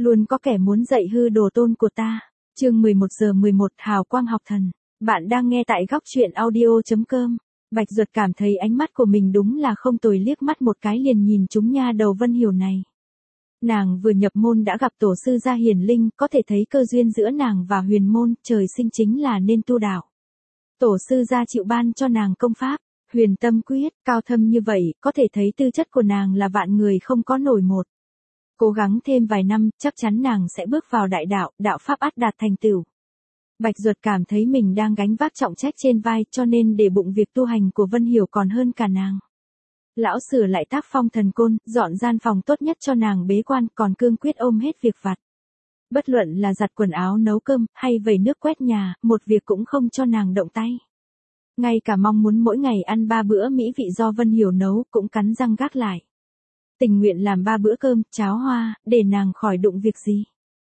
Luôn có kẻ muốn dạy hư đồ tôn của ta. Chương 11:11 Hào quang học thần. Bạn đang nghe tại góc truyện audio.com. Bạch Duật cảm thấy ánh mắt của mình đúng là không tồi, liếc mắt một cái liền nhìn trúng nha đầu Vân Hiểu này. Nàng vừa nhập môn đã gặp tổ sư gia hiển linh, có thể thấy cơ duyên giữa nàng và huyền môn, trời sinh chính là nên tu đạo. Tổ sư gia chịu ban cho nàng công pháp, huyền tâm quyết, cao thâm như vậy, có thể thấy tư chất của nàng là vạn người không có nổi một. Cố gắng thêm vài năm, chắc chắn nàng sẽ bước vào đại đạo, đạo pháp ắt đạt thành tựu. Bạch Duật cảm thấy mình đang gánh vác trọng trách trên vai, cho nên để bụng việc tu hành của Vân Hiểu còn hơn cả nàng. Lão sửa lại tác phong thần côn, dọn gian phòng tốt nhất cho nàng bế quan, còn cương quyết ôm hết việc vặt. Bất luận là giặt quần áo, nấu cơm, hay vẩy nước quét nhà, một việc cũng không cho nàng động tay. Ngay cả mong muốn mỗi ngày ăn 3 bữa mỹ vị do Vân Hiểu nấu cũng cắn răng gác lại. Tình nguyện làm 3 bữa cơm, cháo hoa, để nàng khỏi đụng việc gì.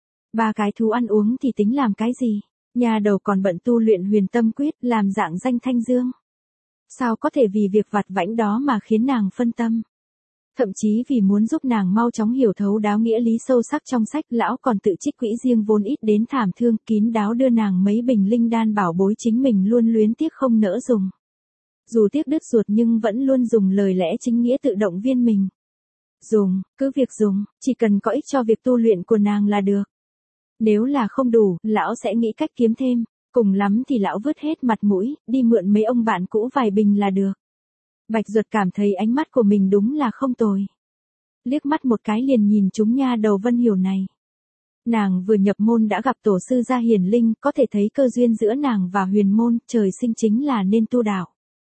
3 cái thú ăn uống thì tính làm cái gì, nhà đầu còn bận tu luyện huyền tâm quyết, làm dạng danh thanh dương. Sao có thể vì việc vặt vãnh đó mà khiến nàng phân tâm. Thậm chí vì muốn giúp nàng mau chóng hiểu thấu đáo nghĩa lý sâu sắc trong sách, lão còn tự trích quỹ riêng vốn ít đến thảm thương, kín đáo đưa nàng mấy bình linh đan bảo bối chính mình luôn luyến tiếc không nỡ dùng. Dù tiếc đứt ruột nhưng vẫn luôn dùng lời lẽ chính nghĩa tự động viên mình. Dùng, cứ việc dùng, chỉ cần có ích cho việc tu luyện của nàng là được. Nếu là không đủ, lão sẽ nghĩ cách kiếm thêm, cùng lắm thì lão vứt hết mặt mũi, đi mượn mấy ông bạn cũ vài bình là được. Bạch Duật cảm thấy ánh mắt của mình đúng là không tồi. Liếc mắt một cái liền nhìn trúng nha đầu Vân Hiểu này. Nàng vừa nhập môn đã gặp tổ sư gia hiển linh, có thể thấy cơ duyên giữa nàng và huyền môn, trời sinh chính là nên tu đạo.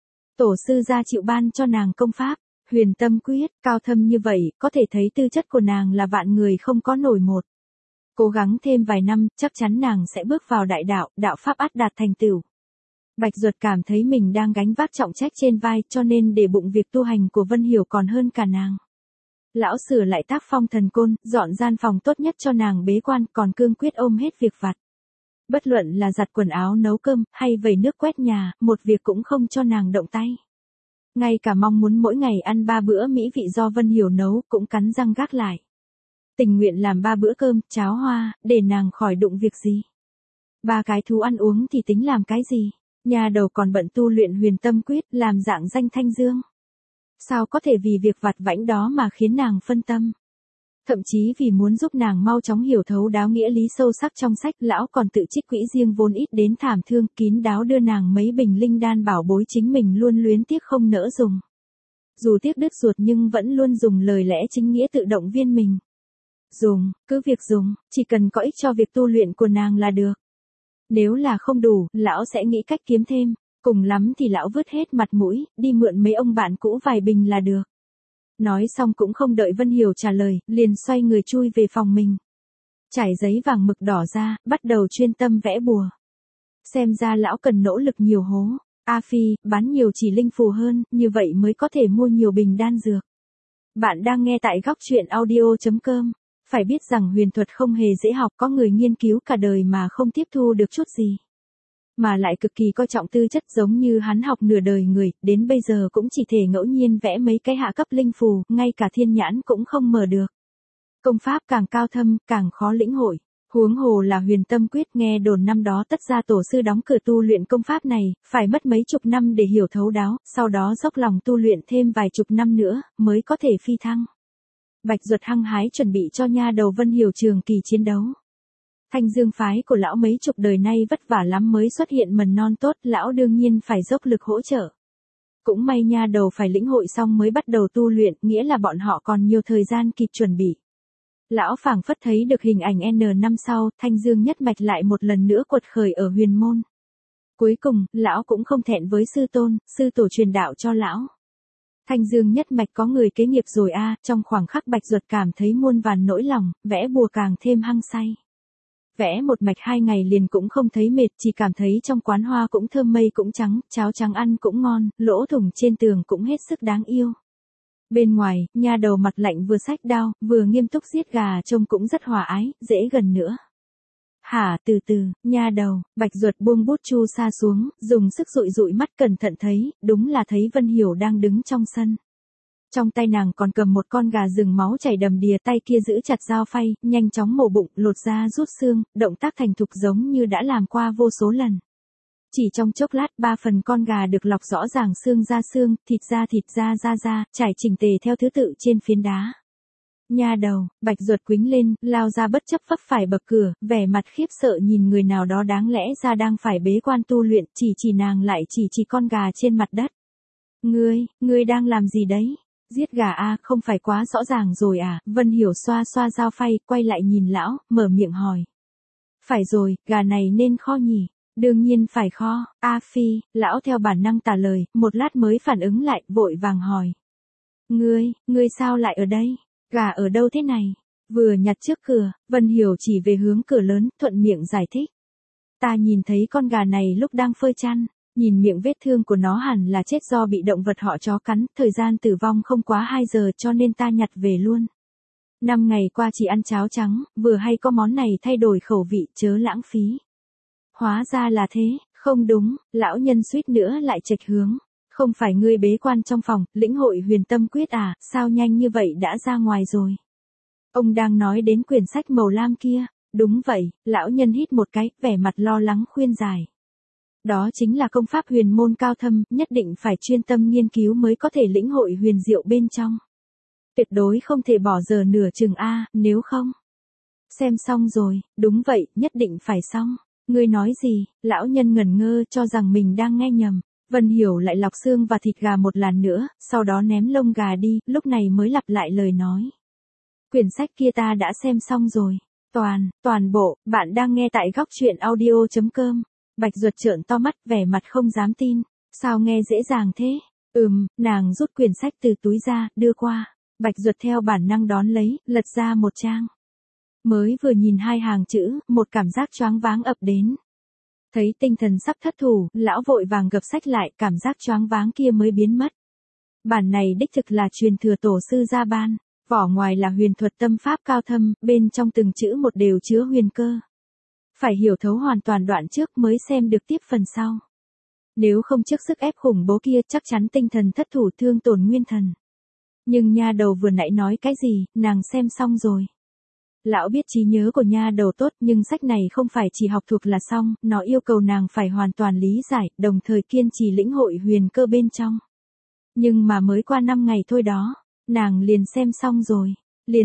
Tổ sư gia chịu ban cho nàng công pháp, huyền tâm quyết, cao thâm như vậy, có thể thấy tư chất của nàng là vạn người không có nổi một. Cố gắng thêm vài năm, chắc chắn nàng sẽ bước vào đại đạo, đạo pháp ắt đạt thành tựu. Bạch Duật cảm thấy mình đang gánh vác trọng trách trên vai, cho nên để bụng việc tu hành của Vân Hiểu còn hơn cả nàng. Lão sửa lại tác phong thần côn, dọn gian phòng tốt nhất cho nàng bế quan, còn cương quyết ôm hết việc vặt. Bất luận là giặt quần áo, nấu cơm, hay vẩy nước quét nhà, một việc cũng không cho nàng động tay. Ngay cả mong muốn mỗi ngày ăn 3 bữa mỹ vị do Vân Hiểu nấu cũng cắn răng gác lại. Tình nguyện làm 3 bữa cơm, cháo hoa, để nàng khỏi đụng việc gì. 3 cái thú ăn uống thì tính làm cái gì, nhà đầu còn bận tu luyện huyền tâm quyết, làm dạng danh thanh dương. Sao có thể vì việc vặt vãnh đó mà khiến nàng phân tâm. Thậm chí vì muốn giúp nàng mau chóng hiểu thấu đáo nghĩa lý sâu sắc trong sách, lão còn tự trích quỹ riêng vốn ít đến thảm thương, kín đáo đưa nàng mấy bình linh đan bảo bối chính mình luôn luyến tiếc không nỡ dùng. Dù tiếc đứt ruột nhưng vẫn luôn dùng lời lẽ chính nghĩa tự động viên mình. Dùng, cứ việc dùng, chỉ cần có ích cho việc tu luyện của nàng là được. Nếu là không đủ, lão sẽ nghĩ cách kiếm thêm, cùng lắm thì lão vứt hết mặt mũi, đi mượn mấy ông bạn cũ vài bình là được. Nói xong cũng không đợi Vân Hiểu trả lời, liền xoay người chui về phòng mình. Trải giấy vàng mực đỏ ra, bắt đầu chuyên tâm vẽ bùa. Xem ra lão cần nỗ lực nhiều hố. A Phi, bán nhiều chỉ linh phù hơn, như vậy mới có thể mua nhiều bình đan dược. Bạn đang nghe tại góc truyện audio.com. Phải biết rằng huyền thuật không hề dễ học, có người nghiên cứu cả đời mà không tiếp thu được chút gì. Mà lại cực kỳ coi trọng tư chất, giống như hắn học nửa đời người, đến bây giờ cũng chỉ thể ngẫu nhiên vẽ mấy cái hạ cấp linh phù, ngay cả thiên nhãn cũng không mở được. Công pháp càng cao thâm, càng khó lĩnh hội. Huống hồ là huyền tâm quyết, nghe đồn năm đó tất gia tổ sư đóng cửa tu luyện công pháp này, phải mất mấy chục năm để hiểu thấu đáo, sau đó dốc lòng tu luyện thêm vài chục năm nữa, mới có thể phi thăng. Bạch Duật hăng hái chuẩn bị cho nha đầu Vân Hiểu trường kỳ chiến đấu. Thanh Dương phái của lão mấy chục đời nay vất vả lắm mới xuất hiện mầm non tốt, lão đương nhiên phải dốc lực hỗ trợ. Cũng may nha đầu phải lĩnh hội xong mới bắt đầu tu luyện, nghĩa là bọn họ còn nhiều thời gian kịp chuẩn bị. Lão phảng phất thấy được hình ảnh N năm sau, Thanh Dương nhất mạch lại một lần nữa quật khởi ở huyền môn. Cuối cùng, lão cũng không thẹn với sư tôn, sư tổ truyền đạo cho lão. Thanh Dương nhất mạch có người kế nghiệp rồi a. Trong khoảng khắc Bạch Duật cảm thấy muôn vàn nỗi lòng, vẽ bùa càng thêm hăng say. Vẽ một mạch 2 ngày liền cũng không thấy mệt, chỉ cảm thấy trong quán hoa cũng thơm mây cũng trắng, cháo trắng ăn cũng ngon, lỗ thủng trên tường cũng hết sức đáng yêu. Bên ngoài, nha đầu mặt lạnh vừa xách đao, vừa nghiêm túc giết gà, trông cũng rất hòa ái, dễ gần nữa. Hả, từ từ, nha đầu. Bạch Duật buông bút chu sa xuống, dùng sức dụi dụi mắt cẩn thận thấy, đúng là thấy Vân Hiểu đang đứng trong sân. Trong tay nàng còn cầm một con gà rừng máu chảy đầm đìa, tay kia giữ chặt dao phay, nhanh chóng mổ bụng, lột da rút xương, động tác thành thục giống như đã làm qua vô số lần. Chỉ trong chốc lát 3 phần con gà được lọc rõ ràng xương, thịt ra, trải chỉnh tề theo thứ tự trên phiến đá. Nha đầu, Bạch Duật quĩnh lên, lao ra bất chấp vấp phải bậc cửa, vẻ mặt khiếp sợ nhìn người nào đó đáng lẽ ra đang phải bế quan tu luyện, chỉ nàng lại chỉ con gà trên mặt đất. Ngươi đang làm gì đấy? Giết gà a, không phải quá rõ ràng rồi à? Vân Hiểu xoa xoa dao phay, quay lại nhìn lão, mở miệng hỏi. Phải rồi, gà này nên kho nhỉ? Đương nhiên phải kho, A Phi, lão theo bản năng tả lời, một lát mới phản ứng lại, vội vàng hỏi. Ngươi sao lại ở đây? Gà ở đâu thế này? Vừa nhặt trước cửa, Vân Hiểu chỉ về hướng cửa lớn, thuận miệng giải thích. Ta nhìn thấy con gà này lúc đang phơi chăn, nhìn miệng vết thương của nó hẳn là chết do bị động vật họ chó cắn, thời gian tử vong không quá 2 giờ cho nên ta nhặt về luôn. 5 ngày qua chỉ ăn cháo trắng, vừa hay có món này thay đổi khẩu vị, chớ lãng phí. Hóa ra là thế, không đúng, lão nhân suýt nữa lại chệch hướng. Không phải ngươi bế quan trong phòng, lĩnh hội huyền tâm quyết à, sao nhanh như vậy đã ra ngoài rồi? Ông đang nói đến quyển sách màu lam kia, đúng vậy, lão nhân hít một cái, vẻ mặt lo lắng khuyên giải. Đó chính là công pháp huyền môn cao thâm, nhất định phải chuyên tâm nghiên cứu mới có thể lĩnh hội huyền diệu bên trong. Tuyệt đối không thể bỏ giờ nửa chừng a, nếu không. Xem xong rồi, đúng vậy, nhất định phải xong. Ngươi nói gì? Lão nhân ngẩn ngơ cho rằng mình đang nghe nhầm. Vân Hiểu lại lọc xương và thịt gà một lần nữa, sau đó ném lông gà đi, lúc này mới lặp lại lời nói. Quyển sách kia ta đã xem xong rồi. Toàn bộ, bạn đang nghe tại góc truyện audio.com. Bạch Duật trợn to mắt, vẻ mặt không dám tin. Sao nghe dễ dàng thế? Nàng rút quyển sách từ túi ra, đưa qua. Bạch Duật theo bản năng đón lấy, lật ra một trang. Mới vừa nhìn 2 hàng chữ, một cảm giác choáng váng ập đến. Thấy tinh thần sắp thất thủ, lão vội vàng gập sách lại, cảm giác choáng váng kia mới biến mất. Bản này đích thực là truyền thừa tổ sư gia ban, vỏ ngoài là huyền thuật tâm pháp cao thâm, bên trong từng chữ một đều chứa huyền cơ. Phải hiểu thấu hoàn toàn đoạn trước mới xem được tiếp phần sau. Nếu không trước sức ép khủng bố kia chắc chắn tinh thần thất thủ, thương tổn nguyên thần. Nhưng nha đầu vừa nãy nói cái gì, nàng xem xong rồi. Lão biết trí nhớ của nha đầu tốt, nhưng sách này không phải chỉ học thuộc là xong, nó yêu cầu nàng phải hoàn toàn lý giải, đồng thời kiên trì lĩnh hội huyền cơ bên trong. Nhưng mà mới qua 5 ngày thôi đó, nàng liền xem xong rồi.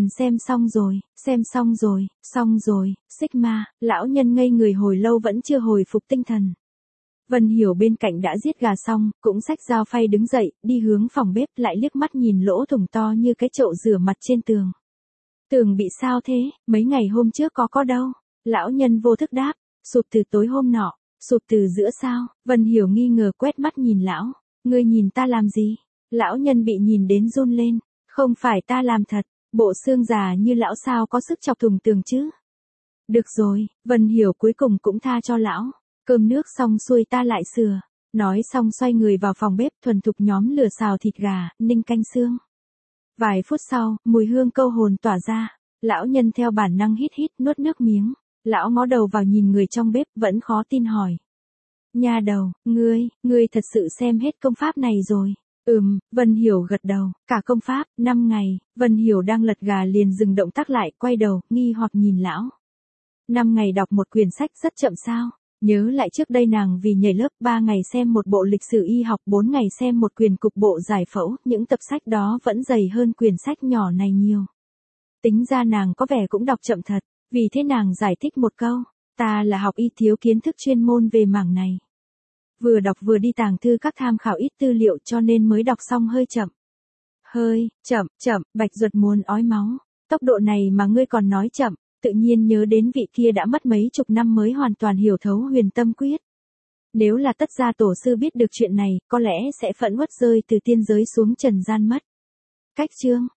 Xong rồi, Sigma, lão nhân ngây người hồi lâu vẫn chưa hồi phục tinh thần. Vân Hiểu bên cạnh đã giết gà xong, cũng xách dao phay đứng dậy, đi hướng phòng bếp, lại liếc mắt nhìn lỗ thủng to như cái chậu rửa mặt trên tường. Tường bị sao thế, mấy ngày hôm trước có đâu? Lão nhân vô thức đáp, sụp từ tối hôm nọ, sụp từ giữa sao? Vân Hiểu nghi ngờ quét mắt nhìn lão, ngươi nhìn ta làm gì? Lão nhân bị nhìn đến run lên, không phải ta làm thật, bộ xương già như lão sao có sức chọc thủng tường chứ? Được rồi, Vân Hiểu cuối cùng cũng tha cho lão, cơm nước xong xuôi ta lại sửa. Nói xong xoay người vào phòng bếp thuần thục nhóm lửa xào thịt gà, ninh canh xương. Vài phút sau, mùi hương câu hồn tỏa ra, lão nhân theo bản năng hít nuốt nước miếng, lão ngó đầu vào nhìn người trong bếp vẫn khó tin hỏi. Nha đầu, ngươi thật sự xem hết công pháp này rồi. Vân Hiểu gật đầu, cả công pháp, 5 ngày, Vân Hiểu đang lật gà liền dừng động tác lại, quay đầu, nghi hoặc nhìn lão. 5 ngày đọc một quyển sách rất chậm sao? Nhớ lại trước đây nàng vì nhảy lớp 3 ngày xem một bộ lịch sử y học, 4 ngày xem một quyển cục bộ giải phẫu, những tập sách đó vẫn dày hơn quyển sách nhỏ này nhiều. Tính ra nàng có vẻ cũng đọc chậm thật, vì thế nàng giải thích một câu, ta là học y thiếu kiến thức chuyên môn về mảng này. Vừa đọc vừa đi tàng thư các tham khảo ít tư liệu cho nên mới đọc xong hơi chậm. Chậm, Bạch Duật muốn ói máu, tốc độ này mà ngươi còn nói chậm. Tự nhiên nhớ đến vị kia đã mất mấy chục năm mới hoàn toàn hiểu thấu huyền tâm quyết. Nếu là Tất gia tổ sư biết được chuyện này, có lẽ sẽ phẫn uất rơi từ tiên giới xuống trần gian mất. Cách chương